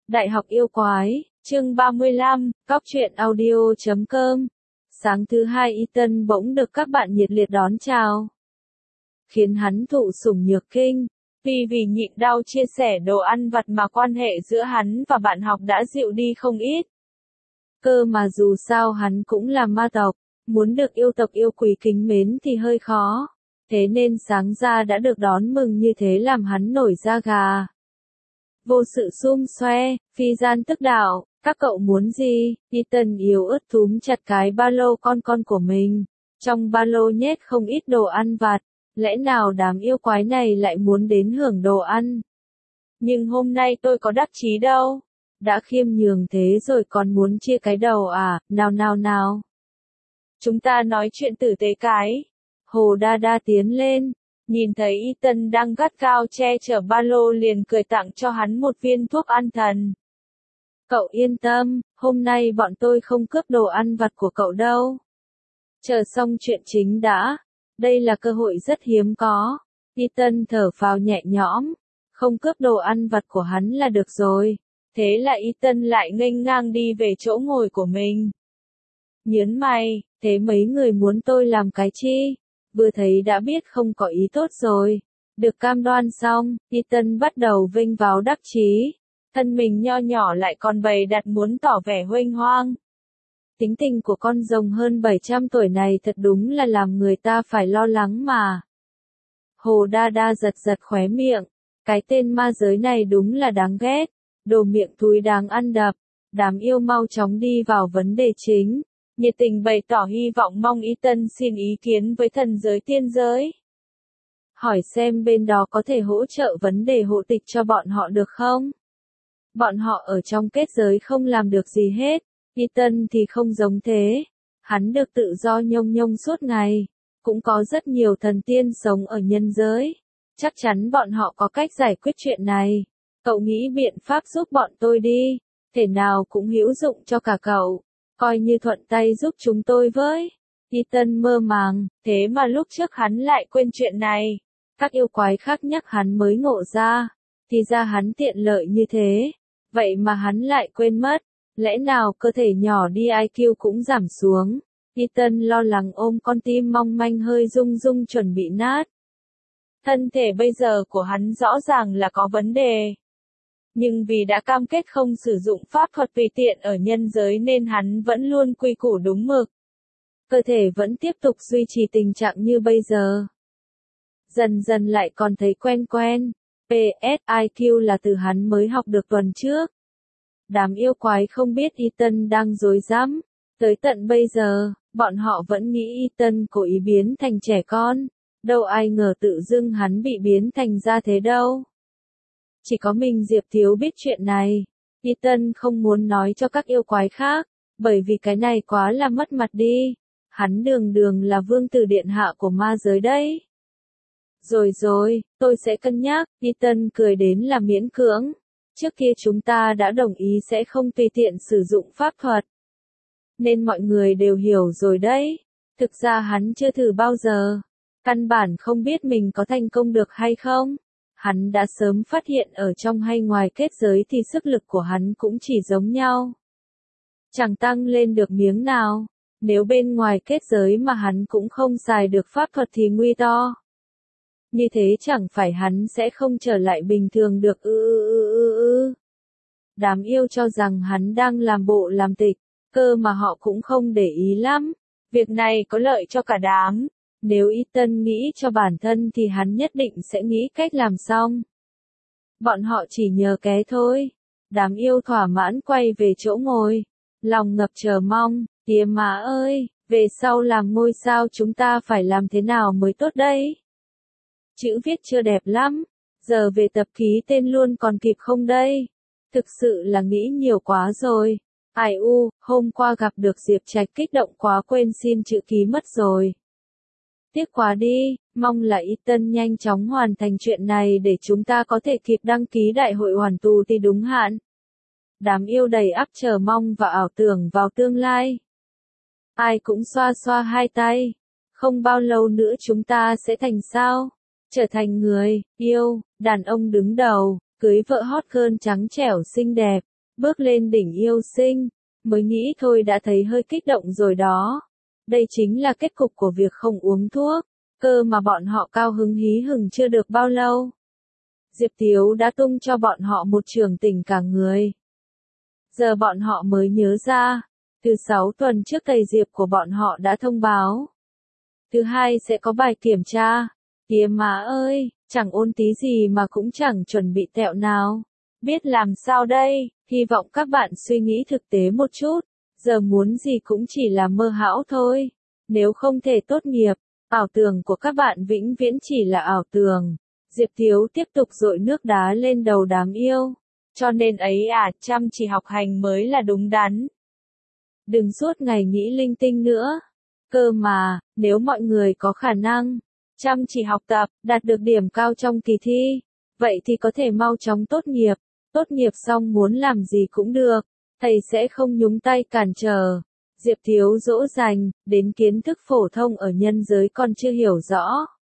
Đại học yêu quái, chương 35, Góc truyện audio.com. Sáng thứ hai Ethan bỗng được các bạn nhiệt liệt đón chào, khiến hắn thụ sủng nhược kinh. Vì nhịn đau chia sẻ đồ ăn vặt mà quan hệ giữa hắn và bạn học đã dịu đi không ít. Cơ mà dù sao hắn cũng là ma tộc, muốn được yêu tộc yêu quý kính mến thì hơi khó. Thế nên sáng ra đã được đón mừng như thế làm hắn nổi da gà. Vô sự xum xoe, phi gian tức đạo, các cậu muốn gì? Ethan yếu ớt túm chặt cái ba lô con của mình. Trong ba lô nhét không ít đồ ăn vặt, lẽ nào đám yêu quái này lại muốn đến hưởng đồ ăn? Nhưng hôm nay tôi có đắc chí đâu. Đã khiêm nhường thế rồi còn muốn chia cái đầu à? Nào. Chúng ta nói chuyện tử tế cái. Hồ Đa Đa tiến lên, nhìn thấy Ethan đang gắt gao che chở ba lô liền cười tặng cho hắn một viên thuốc an thần. Cậu yên tâm, hôm nay bọn tôi không cướp đồ ăn vặt của cậu đâu. Chờ xong chuyện chính đã, đây là cơ hội rất hiếm có. Ethan thở phào nhẹ nhõm, không cướp đồ ăn vặt của hắn là được rồi. Thế là Ethan lại nghênh ngang đi về chỗ ngồi của mình. Nhớn mày, thế mấy người muốn tôi làm cái chi? Vừa thấy đã biết không có ý tốt rồi. Được cam đoan xong, Ethan bắt đầu vênh váo đắc chí. Thân mình nho nhỏ lại còn bày đặt muốn tỏ vẻ huênh hoang. Tính tình của con rồng hơn 700 tuổi này thật đúng là làm người ta phải lo lắng mà. Hồ Đa Đa giật khóe miệng. Cái tên ma giới này đúng là đáng ghét. Đồ miệng thúi đáng ăn đập. Đám yêu mau chóng đi vào vấn đề chính. Nhiệt tình bày tỏ hy vọng mong Ethan xin ý kiến với thần giới tiên giới. Hỏi xem bên đó có thể hỗ trợ vấn đề hộ tịch cho bọn họ được không? Bọn họ ở trong kết giới không làm được gì hết. Ethan thì không giống thế. Hắn được tự do nhông suốt ngày. Cũng có rất nhiều thần tiên sống ở nhân giới. Chắc chắn bọn họ có cách giải quyết chuyện này. Cậu nghĩ biện pháp giúp bọn tôi đi. Thể nào cũng hữu dụng cho cả cậu. Coi như thuận tay giúp chúng tôi với. Ethan mơ màng, thế mà lúc trước hắn lại quên chuyện này. Các yêu quái khác nhắc hắn mới ngộ ra. Thì ra hắn tiện lợi như thế. Vậy mà hắn lại quên mất. Lẽ nào cơ thể nhỏ đi IQ cũng giảm xuống. Ethan lo lắng ôm con tim mong manh hơi rung chuẩn bị nát. Thân thể bây giờ của hắn rõ ràng là có vấn đề. Nhưng vì đã cam kết không sử dụng pháp thuật tùy tiện ở nhân giới nên hắn vẫn luôn quy củ đúng mực. Cơ thể vẫn tiếp tục duy trì tình trạng như bây giờ. Dần lại còn thấy quen. PS IQ là từ hắn mới học được tuần trước. Đám yêu quái không biết Ethan đang rối rắm. Tới tận bây giờ, bọn họ vẫn nghĩ Ethan cố ý biến thành trẻ con. Đâu ai ngờ tự dưng hắn bị biến thành ra thế đâu. Chỉ có mình Diệp Thiếu biết chuyện này. Ethan không muốn nói cho các yêu quái khác, bởi vì cái này quá là mất mặt đi. Hắn đường là vương tử điện hạ của ma giới đấy. Rồi, tôi sẽ cân nhắc. Ethan cười đến là miễn cưỡng. Trước kia chúng ta đã đồng ý sẽ không tùy tiện sử dụng pháp thuật. Nên mọi người đều hiểu rồi đấy. Thực ra hắn chưa thử bao giờ. Căn bản không biết mình có thành công được hay không. Hắn đã sớm phát hiện ở trong hay ngoài kết giới thì sức lực của hắn cũng chỉ giống nhau. Chẳng tăng lên được miếng nào. Nếu bên ngoài kết giới mà hắn cũng không xài được pháp thuật thì nguy to. Như thế chẳng phải hắn sẽ không trở lại bình thường được Đám yêu cho rằng hắn đang làm bộ làm tịch, cơ mà họ cũng không để ý lắm. Việc này có lợi cho cả đám. Nếu Ethan nghĩ cho bản thân thì hắn nhất định sẽ nghĩ cách làm xong. Bọn họ chỉ nhờ ké thôi. Đám yêu thỏa mãn quay về chỗ ngồi. Lòng ngập chờ mong, tía má ơi, về sau làm ngôi sao chúng ta phải làm thế nào mới tốt đây? Chữ viết chưa đẹp lắm, giờ về tập ký tên luôn còn kịp không đây? Thực sự là nghĩ nhiều quá rồi. Ai hôm qua gặp được Diệp Trạch kích động quá quên xin chữ ký mất rồi. Tiếc quá đi, mong là Ethan nhanh chóng hoàn thành chuyện này để chúng ta có thể kịp đăng ký đại hội hoàn tù thì đúng hạn. Đám yêu đầy ắp chờ mong và ảo tưởng vào tương lai. Ai cũng xoa hai tay. Không bao lâu nữa chúng ta sẽ thành sao? Trở thành người, yêu, đàn ông đứng đầu, cưới vợ hot girl trắng trẻo xinh đẹp. bước lên đỉnh yêu sinh, mới nghĩ thôi đã thấy hơi kích động rồi đó. Đây chính là kết cục của việc không uống thuốc, cơ mà bọn họ cao hứng hí hửng chưa được bao lâu. Diệp Thiếu đã tung cho bọn họ một trường tỉnh cả người. Giờ bọn họ mới nhớ ra, từ 6 tuần trước thầy Diệp của bọn họ đã thông báo. Thứ hai sẽ có bài kiểm tra. Kìa má ơi, chẳng ôn tí gì mà cũng chẳng chuẩn bị tẹo nào. Biết làm sao đây, hy vọng các bạn suy nghĩ thực tế một chút. Giờ muốn gì cũng chỉ là mơ hão thôi. Nếu không thể tốt nghiệp, ảo tưởng của các bạn vĩnh viễn chỉ là ảo tưởng. Diệp Thiếu tiếp tục dội nước đá lên đầu đám yêu. Cho nên ấy à, chăm chỉ học hành mới là đúng đắn. Đừng suốt ngày nghĩ linh tinh nữa. Cơ mà, nếu mọi người có khả năng, chăm chỉ học tập, đạt được điểm cao trong kỳ thi, vậy thì có thể mau chóng tốt nghiệp. Tốt nghiệp xong muốn làm gì cũng được, thầy sẽ không nhúng tay cản trở. Diệp Thiếu dỗ dành, đến kiến thức phổ thông ở nhân giới còn chưa hiểu rõ.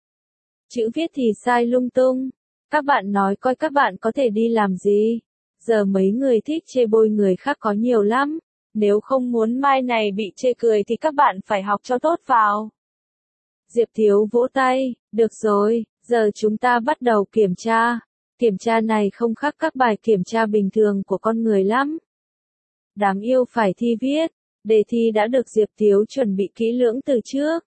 Chữ viết thì sai lung tung. Các bạn nói coi các bạn có thể đi làm gì? Giờ mấy người thích chê bôi người khác có nhiều lắm. Nếu không muốn mai này bị chê cười thì các bạn phải học cho tốt vào. Diệp Thiếu vỗ tay, được rồi, giờ chúng ta bắt đầu kiểm tra. Kiểm tra này không khác các bài kiểm tra bình thường của con người lắm. Đám yêu phải thi viết, đề thi đã được Diệp Thiếu chuẩn bị kỹ lưỡng từ trước.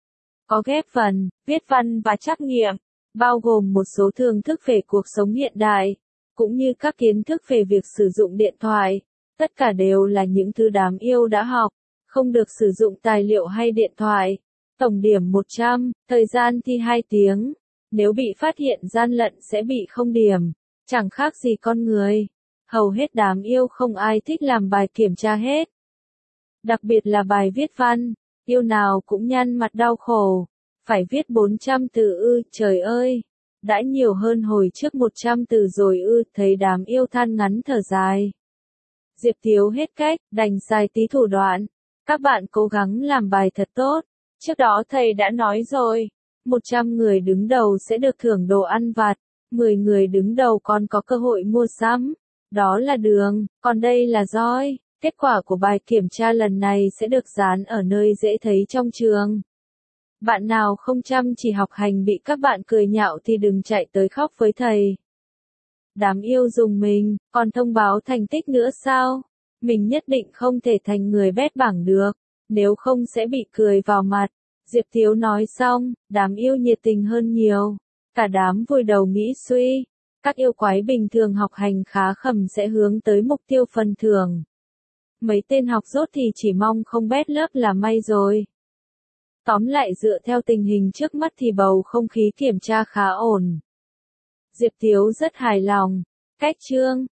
Có ghép phần, viết văn và trắc nghiệm, bao gồm một số thưởng thức về cuộc sống hiện đại, cũng như các kiến thức về việc sử dụng điện thoại. Tất cả đều là những thứ đám yêu đã học, không được sử dụng tài liệu hay điện thoại. Tổng điểm 100, thời gian thi 2 tiếng. Nếu bị phát hiện gian lận sẽ bị 0 điểm, chẳng khác gì con người. Hầu hết đám yêu không ai thích làm bài kiểm tra hết. Đặc biệt là bài viết văn, yêu nào cũng nhăn mặt đau khổ. Phải viết 400 từ trời ơi. Đã nhiều hơn hồi trước 100 từ rồi thấy đám yêu than ngắn thở dài. Diệp Thiếu hết cách, đành xài tí thủ đoạn. Các bạn cố gắng làm bài thật tốt. Trước đó thầy đã nói rồi, 100 người đứng đầu sẽ được thưởng đồ ăn vặt, 10 người đứng đầu còn có cơ hội mua sắm. Đó là đường, còn đây là roi. Kết quả của bài kiểm tra lần này sẽ được dán ở nơi dễ thấy trong trường. Bạn nào không chăm chỉ học hành bị các bạn cười nhạo thì đừng chạy tới khóc với thầy. Đám yêu dùng mình, còn thông báo thành tích nữa sao? Mình nhất định không thể thành người bét bảng được, nếu không sẽ bị cười vào mặt. Diệp Thiếu nói xong, đám yêu nhiệt tình hơn nhiều. Cả đám vùi đầu nghĩ suy. Các yêu quái bình thường học hành khá khẩm sẽ hướng tới mục tiêu phần thưởng. Mấy tên học dốt thì chỉ mong không bét lớp là may rồi. Tóm lại dựa theo tình hình trước mắt thì bầu không khí kiểm tra khá ổn. Diệp Thiếu rất hài lòng. Cách chương